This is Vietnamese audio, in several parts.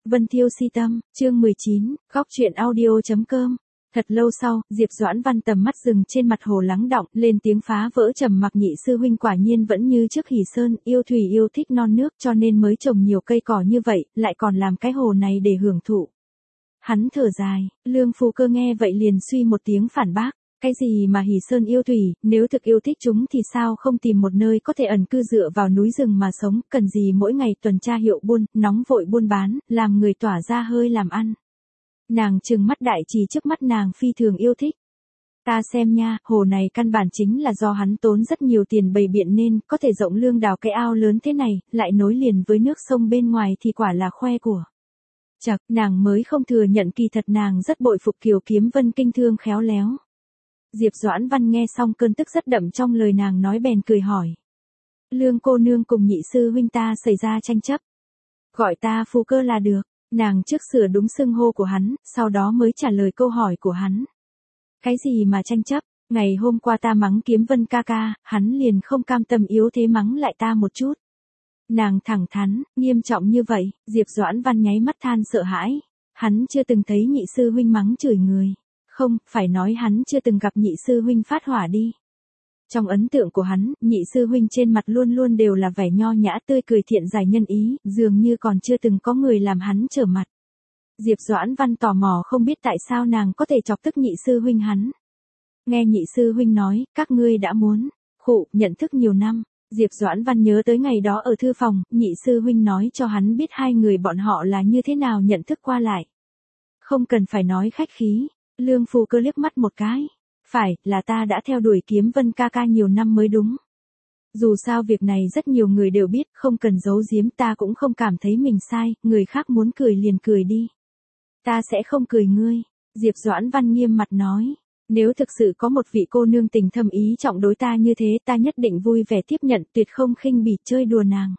Vân Thiêu si tâm, chương 19, góc truyện audio.com. Thật lâu sau, Diệp Doãn Văn tầm mắt dừng trên mặt hồ lắng đọng, lên tiếng phá vỡ trầm mặc nhị sư huynh quả nhiên vẫn như trước Hỉ Sơn, yêu thủy yêu thích non nước cho nên mới trồng nhiều cây cỏ như vậy, lại còn làm cái hồ này để hưởng thụ. Hắn thở dài, Lương Phù Cơ nghe vậy liền suy một tiếng phản bác. Cái gì mà Hỉ Sơn yêu thủy, nếu thực yêu thích chúng thì sao không tìm một nơi có thể ẩn cư dựa vào núi rừng mà sống, cần gì mỗi ngày tuần tra hiệu buôn, nóng vội buôn bán, làm người tỏa ra hơi làm ăn. Nàng trừng mắt đại trì trước mắt nàng phi thường yêu thích. Ta xem nha, hồ này căn bản chính là do hắn tốn rất nhiều tiền bày biện nên, có thể rộng lương đào cái ao lớn thế này, lại nối liền với nước sông bên ngoài thì quả là khoe của. Chật, nàng mới không thừa nhận kỳ thật nàng rất bội phục Kiều Kiếm Vân kinh thương khéo léo. Diệp Doãn Văn nghe xong cơn tức rất đậm trong lời nàng nói bèn cười hỏi. Lương cô nương cùng nhị sư huynh ta xảy ra tranh chấp. Gọi ta Phù Cơ là được, nàng trước sửa đúng xưng hô của hắn, sau đó mới trả lời câu hỏi của hắn. Cái gì mà tranh chấp, ngày hôm qua ta mắng Kiếm Vân ca ca, hắn liền không cam tâm yếu thế mắng lại ta một chút. Nàng thẳng thắn, nghiêm trọng như vậy, Diệp Doãn Văn nháy mắt than sợ hãi, hắn chưa từng thấy nhị sư huynh mắng chửi người. Không, phải nói hắn chưa từng gặp nhị sư huynh phát hỏa đi. Trong ấn tượng của hắn, nhị sư huynh trên mặt luôn luôn đều là vẻ nho nhã tươi cười thiện giải nhân ý, dường như còn chưa từng có người làm hắn trở mặt. Diệp Doãn Văn tò mò không biết tại sao nàng có thể chọc tức nhị sư huynh hắn. Nghe nhị sư huynh nói, các ngươi đã muốn, nhận thức nhiều năm. Diệp Doãn Văn nhớ tới ngày đó ở thư phòng, nhị sư huynh nói cho hắn biết hai người bọn họ là như thế nào nhận thức qua lại. Không cần phải nói khách khí. Lương Phù Cơ liếc mắt một cái. Phải, là ta đã theo đuổi Kiếm Vân ca ca nhiều năm mới đúng. Dù sao việc này rất nhiều người đều biết, không cần giấu giếm, ta cũng không cảm thấy mình sai, người khác muốn cười liền cười đi. Ta sẽ không cười ngươi. Diệp Doãn Văn nghiêm mặt nói. Nếu thực sự có một vị cô nương tình thâm ý trọng đối ta như thế, ta nhất định vui vẻ tiếp nhận, tuyệt không khinh bỉ chơi đùa nàng.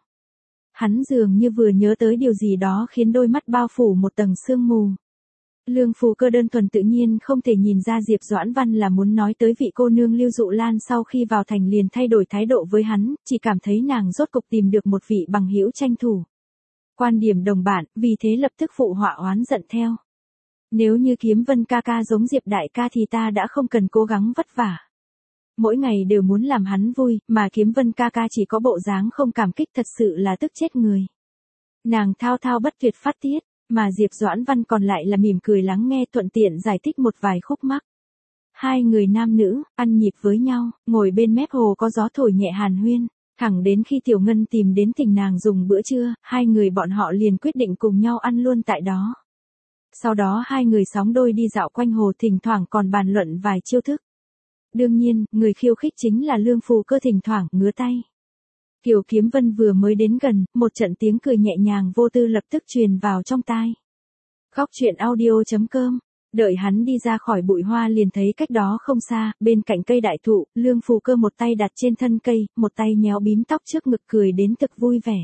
Hắn dường như vừa nhớ tới điều gì đó khiến đôi mắt bao phủ một tầng sương mù. Lương Phù Cơ đơn thuần tự nhiên không thể nhìn ra Diệp Doãn Văn là muốn nói tới vị cô nương Lưu Dụ Lan sau khi vào thành liền thay đổi thái độ với hắn, chỉ cảm thấy nàng rốt cục tìm được một vị bằng hữu tranh thủ. Quan điểm đồng bản, vì thế lập tức phụ họa oán giận theo. Nếu như Kiếm Vân ca ca giống Diệp đại ca thì ta đã không cần cố gắng vất vả. Mỗi ngày đều muốn làm hắn vui, mà Kiếm Vân ca ca chỉ có bộ dáng không cảm kích thật sự là tức chết người. Nàng thao thao bất tuyệt phát tiết. Mà Diệp Doãn Văn còn lại là mỉm cười lắng nghe thuận tiện giải thích một vài khúc mắc. Hai người nam nữ, ăn nhịp với nhau, ngồi bên mép hồ có gió thổi nhẹ hàn huyên, thẳng đến khi Tiểu Ngân tìm đến thỉnh nàng dùng bữa trưa, hai người bọn họ liền quyết định cùng nhau ăn luôn tại đó. Sau đó hai người sóng đôi đi dạo quanh hồ thỉnh thoảng còn bàn luận vài chiêu thức. Đương nhiên, người khiêu khích chính là Lương Phù Cơ thỉnh thoảng ngứa tay. Kiều Kiếm Vân vừa mới đến gần, một trận tiếng cười nhẹ nhàng vô tư lập tức truyền vào trong tai. Góc truyện audio.com. Đợi hắn đi ra khỏi bụi hoa liền thấy cách đó không xa, bên cạnh cây đại thụ, Lương Phù Cơ một tay đặt trên thân cây, một tay nhéo bím tóc trước ngực cười đến thực vui vẻ.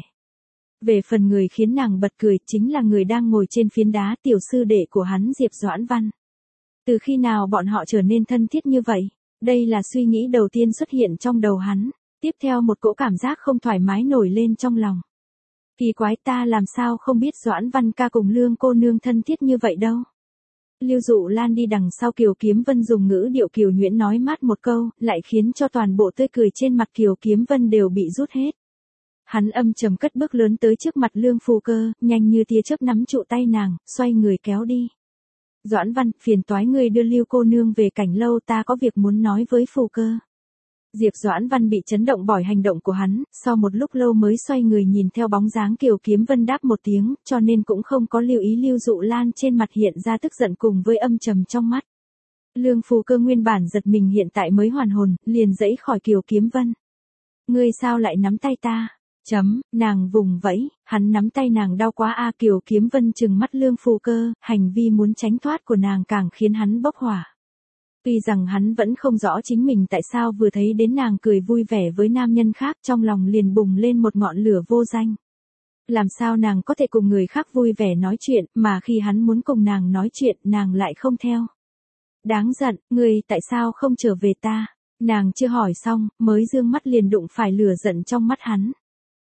Về phần người khiến nàng bật cười chính là người đang ngồi trên phiến đá, tiểu sư đệ của hắn Diệp Doãn Văn. Từ khi nào bọn họ trở nên thân thiết như vậy? Đây là suy nghĩ đầu tiên xuất hiện trong đầu hắn. Tiếp theo một cỗ cảm giác không thoải mái nổi lên trong lòng. Kỳ quái, ta làm sao không biết Doãn Văn ca cùng Lương cô nương thân thiết như vậy đâu. Lưu Dụ Lan đi đằng sau Kiều Kiếm Vân dùng ngữ điệu kiều nhuyễn nói mát một câu, lại khiến cho toàn bộ tươi cười trên mặt Kiều Kiếm Vân đều bị rút hết. Hắn âm trầm cất bước lớn tới trước mặt Lương Phù Cơ, nhanh như tia chớp nắm trụ tay nàng, xoay người kéo đi. Doãn Văn, phiền toái người đưa Lưu cô nương về Cảnh Lâu, ta có việc muốn nói với Phù Cơ. Diệp Doãn Văn bị chấn động bởi hành động của hắn, sau một lúc lâu mới xoay người nhìn theo bóng dáng Kiều Kiếm Vân đáp một tiếng, cho nên cũng không có lưu ý Lưu Dụ Lan trên mặt hiện ra tức giận cùng với âm trầm trong mắt. Lương Phù Cơ nguyên bản giật mình hiện tại mới hoàn hồn, liền giãy khỏi Kiều Kiếm Vân. Ngươi sao lại nắm tay ta? Nàng vùng vẫy, hắn nắm tay nàng đau quá a. Kiều Kiếm Vân trừng mắt Lương Phù Cơ, hành vi muốn tránh thoát của nàng càng khiến hắn bốc hỏa. Tuy rằng hắn vẫn không rõ chính mình tại sao vừa thấy đến nàng cười vui vẻ với nam nhân khác trong lòng liền bùng lên một ngọn lửa vô danh. Làm sao nàng có thể cùng người khác vui vẻ nói chuyện mà khi hắn muốn cùng nàng nói chuyện nàng lại không theo. Đáng giận, ngươi tại sao không trở về ta? Nàng chưa hỏi xong, mới dương mắt liền đụng phải lửa giận trong mắt hắn.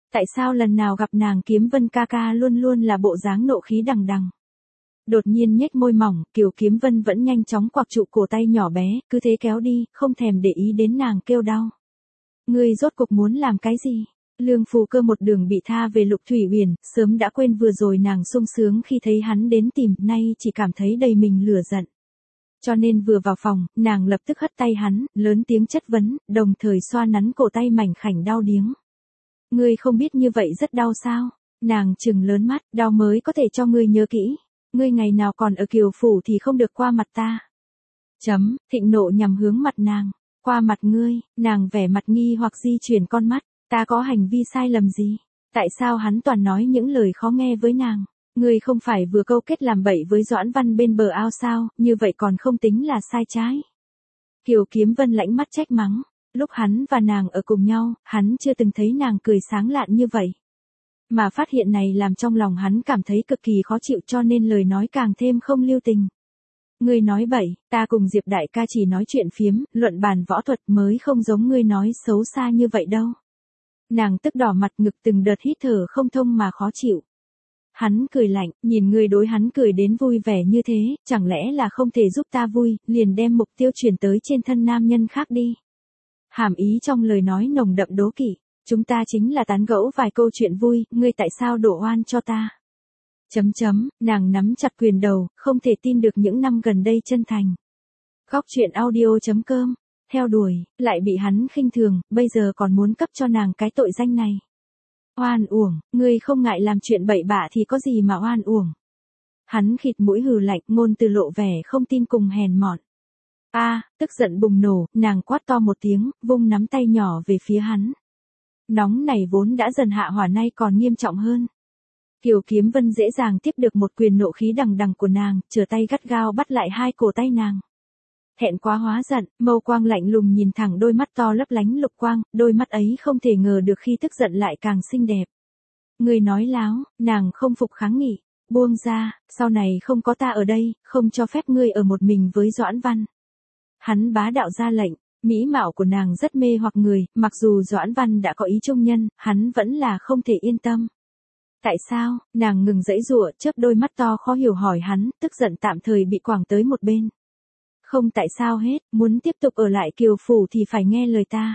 Tại sao lần nào gặp nàng Kiếm Vân ca ca luôn luôn là bộ dáng nộ khí đằng đằng. Đột nhiên nhếch môi mỏng, Kiều Kiếm Vân vẫn nhanh chóng quặc trụ cổ tay nhỏ bé, cứ thế kéo đi, không thèm để ý đến nàng kêu đau. Ngươi rốt cuộc muốn làm cái gì? Lương Phù Cơ một đường bị tha về Lục Thủy Uyển, sớm đã quên vừa rồi nàng sung sướng khi thấy hắn đến tìm, nay chỉ cảm thấy đầy mình lửa giận. Cho nên vừa vào phòng, nàng lập tức hất tay hắn, lớn tiếng chất vấn, đồng thời xoa nắn cổ tay mảnh khảnh đau điếng. Ngươi không biết như vậy rất đau sao? Nàng trừng lớn mắt, đau mới có thể cho ngươi nhớ kỹ. Ngươi ngày nào còn ở Kiều Phủ thì không được qua mặt ta. Thịnh nộ nhằm hướng mặt nàng. Qua mặt ngươi, nàng vẻ mặt nghi hoặc di chuyển con mắt. Ta có hành vi sai lầm gì? Tại sao hắn toàn nói những lời khó nghe với nàng? Ngươi không phải vừa câu kết làm bậy với Doãn Văn bên bờ ao sao, như vậy còn không tính là sai trái. Kiều Kiếm Vân lãnh mắt trách mắng. Lúc hắn và nàng ở cùng nhau, hắn chưa từng thấy nàng cười sáng lạn như vậy. Mà phát hiện này làm trong lòng hắn cảm thấy cực kỳ khó chịu, cho nên lời nói càng thêm không lưu tình. Ngươi nói bậy, ta cùng Diệp đại ca chỉ nói chuyện phiếm, luận bàn võ thuật mới không giống ngươi nói xấu xa như vậy đâu. Nàng tức đỏ mặt, ngực từng đợt hít thở không thông mà khó chịu. Hắn cười lạnh, nhìn ngươi đối hắn cười đến vui vẻ như thế, chẳng lẽ là không thể giúp ta vui, liền đem mục tiêu chuyển tới trên thân nam nhân khác đi. Hàm ý trong lời nói nồng đậm đố kỵ. Chúng ta chính là tán gẫu vài câu chuyện vui, ngươi tại sao đổ oan cho ta? Nàng nắm chặt quyền đầu, không thể tin được những năm gần đây chân thành. Góc truyện audio.com, theo đuổi, lại bị hắn khinh thường, bây giờ còn muốn cấp cho nàng cái tội danh này. Oan uổng, ngươi không ngại làm chuyện bậy bạ thì có gì mà oan uổng. Hắn khịt mũi hừ lạnh, ngôn từ lộ vẻ không tin cùng hèn mọn. Tức giận bùng nổ, nàng quát to một tiếng, vung nắm tay nhỏ về phía hắn. Nóng này vốn đã dần hạ hỏa, nay còn nghiêm trọng hơn. Kiều Kiếm Vân dễ dàng tiếp được một quyền nộ khí đằng đằng của nàng, trở tay gắt gao bắt lại hai cổ tay nàng. Thẹn quá hóa giận, mâu quang lạnh lùng nhìn thẳng đôi mắt to lấp lánh lục quang, đôi mắt ấy không thể ngờ được khi tức giận lại càng xinh đẹp. Người nói láo, nàng không phục kháng nghị, buông ra, sau này không có ta ở đây, không cho phép ngươi ở một mình với Doãn Văn. Hắn bá đạo ra lệnh. Mỹ mạo của nàng rất mê hoặc người, mặc dù Doãn Văn đã có ý trung nhân, hắn vẫn là không thể yên tâm. Tại sao? Nàng ngừng giãy giụa, chớp đôi mắt to khó hiểu hỏi hắn, tức giận tạm thời bị quẳng tới một bên. Không tại sao hết, muốn tiếp tục ở lại Kiều Phủ thì phải nghe lời ta.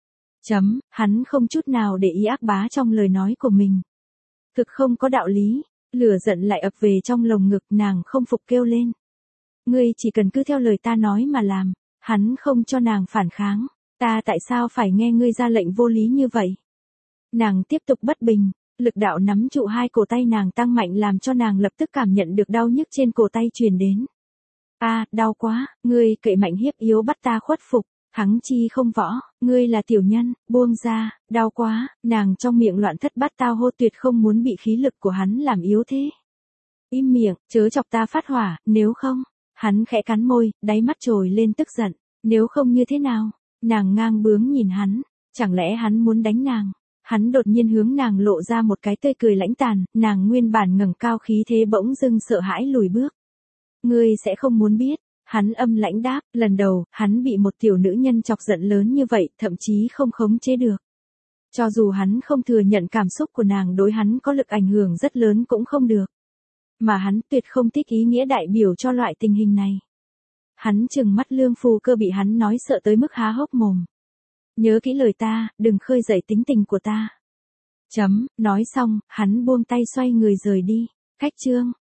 Hắn không chút nào để ý ác bá trong lời nói của mình. Thực không có đạo lý, lửa giận lại ập về trong lồng ngực, nàng không phục kêu lên. Ngươi chỉ cần cứ theo lời ta nói mà làm. Hắn không cho nàng phản kháng. Ta tại sao phải nghe ngươi ra lệnh vô lý như vậy? Nàng tiếp tục bất bình, lực đạo nắm trụ hai cổ tay nàng tăng mạnh làm cho nàng lập tức cảm nhận được đau nhức trên cổ tay truyền đến. Đau quá, ngươi cậy mạnh hiếp yếu bắt ta khuất phục, thắng chi không võ, ngươi là tiểu nhân, buông ra, đau quá, nàng trong miệng loạn thất bát tao hô, tuyệt không muốn bị khí lực của hắn làm yếu thế. Im miệng, chớ chọc ta phát hỏa, nếu không. Hắn khẽ cắn môi, đáy mắt trồi lên tức giận. Nếu không như thế nào? Nàng ngang bướng nhìn hắn. Chẳng lẽ hắn muốn đánh nàng? Hắn đột nhiên hướng nàng lộ ra một cái tươi cười lãnh tàn. Nàng nguyên bản ngẩng cao khí thế bỗng dưng sợ hãi lùi bước. Ngươi sẽ không muốn biết. Hắn âm lãnh đáp. Lần đầu, hắn bị một tiểu nữ nhân chọc giận lớn như vậy, thậm chí không khống chế được. Cho dù hắn không thừa nhận cảm xúc của nàng đối hắn có lực ảnh hưởng rất lớn cũng không được. Mà hắn tuyệt không thích ý nghĩa đại biểu cho loại tình hình này. Hắn trừng mắt Lương Phù Cơ bị hắn nói sợ tới mức há hốc mồm. Nhớ kỹ lời ta, đừng khơi dậy tính tình của ta. Nói xong, hắn buông tay xoay người rời đi. Khách chương.